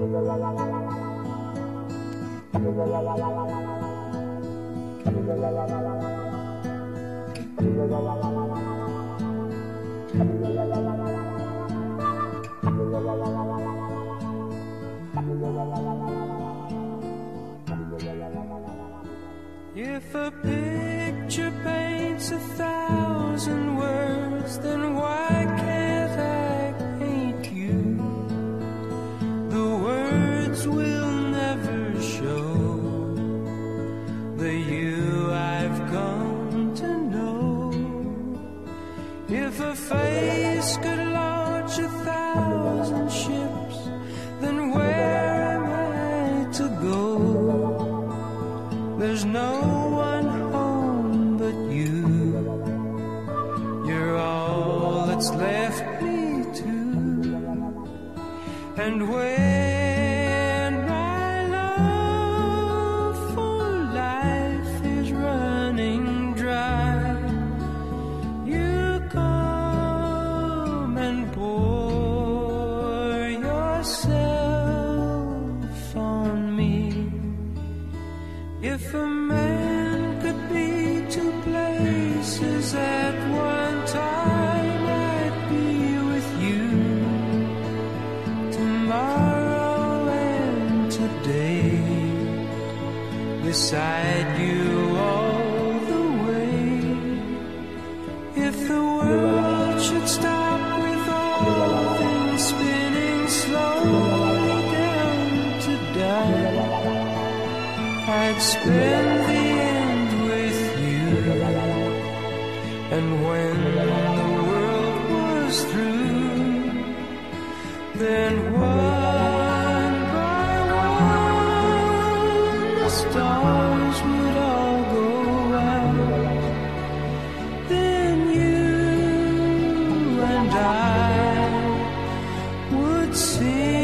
If a picture paints 1,000 words, then why can't I paint you? The words will never show the you I've come to know. If a face could launch 1,000 ships, then where am I to go? There's no one home but you. You're all that's left me to. And when my love for life is running dry, you come and pour yourself on me. If a man could be two places at one time, I'd be with you tomorrow and today, beside you all the way. If the world should stop with all things spinning slowly down to die, I'd spend the end with you. And when the world was through, then one by one the stars would all go out. Then you and I would sing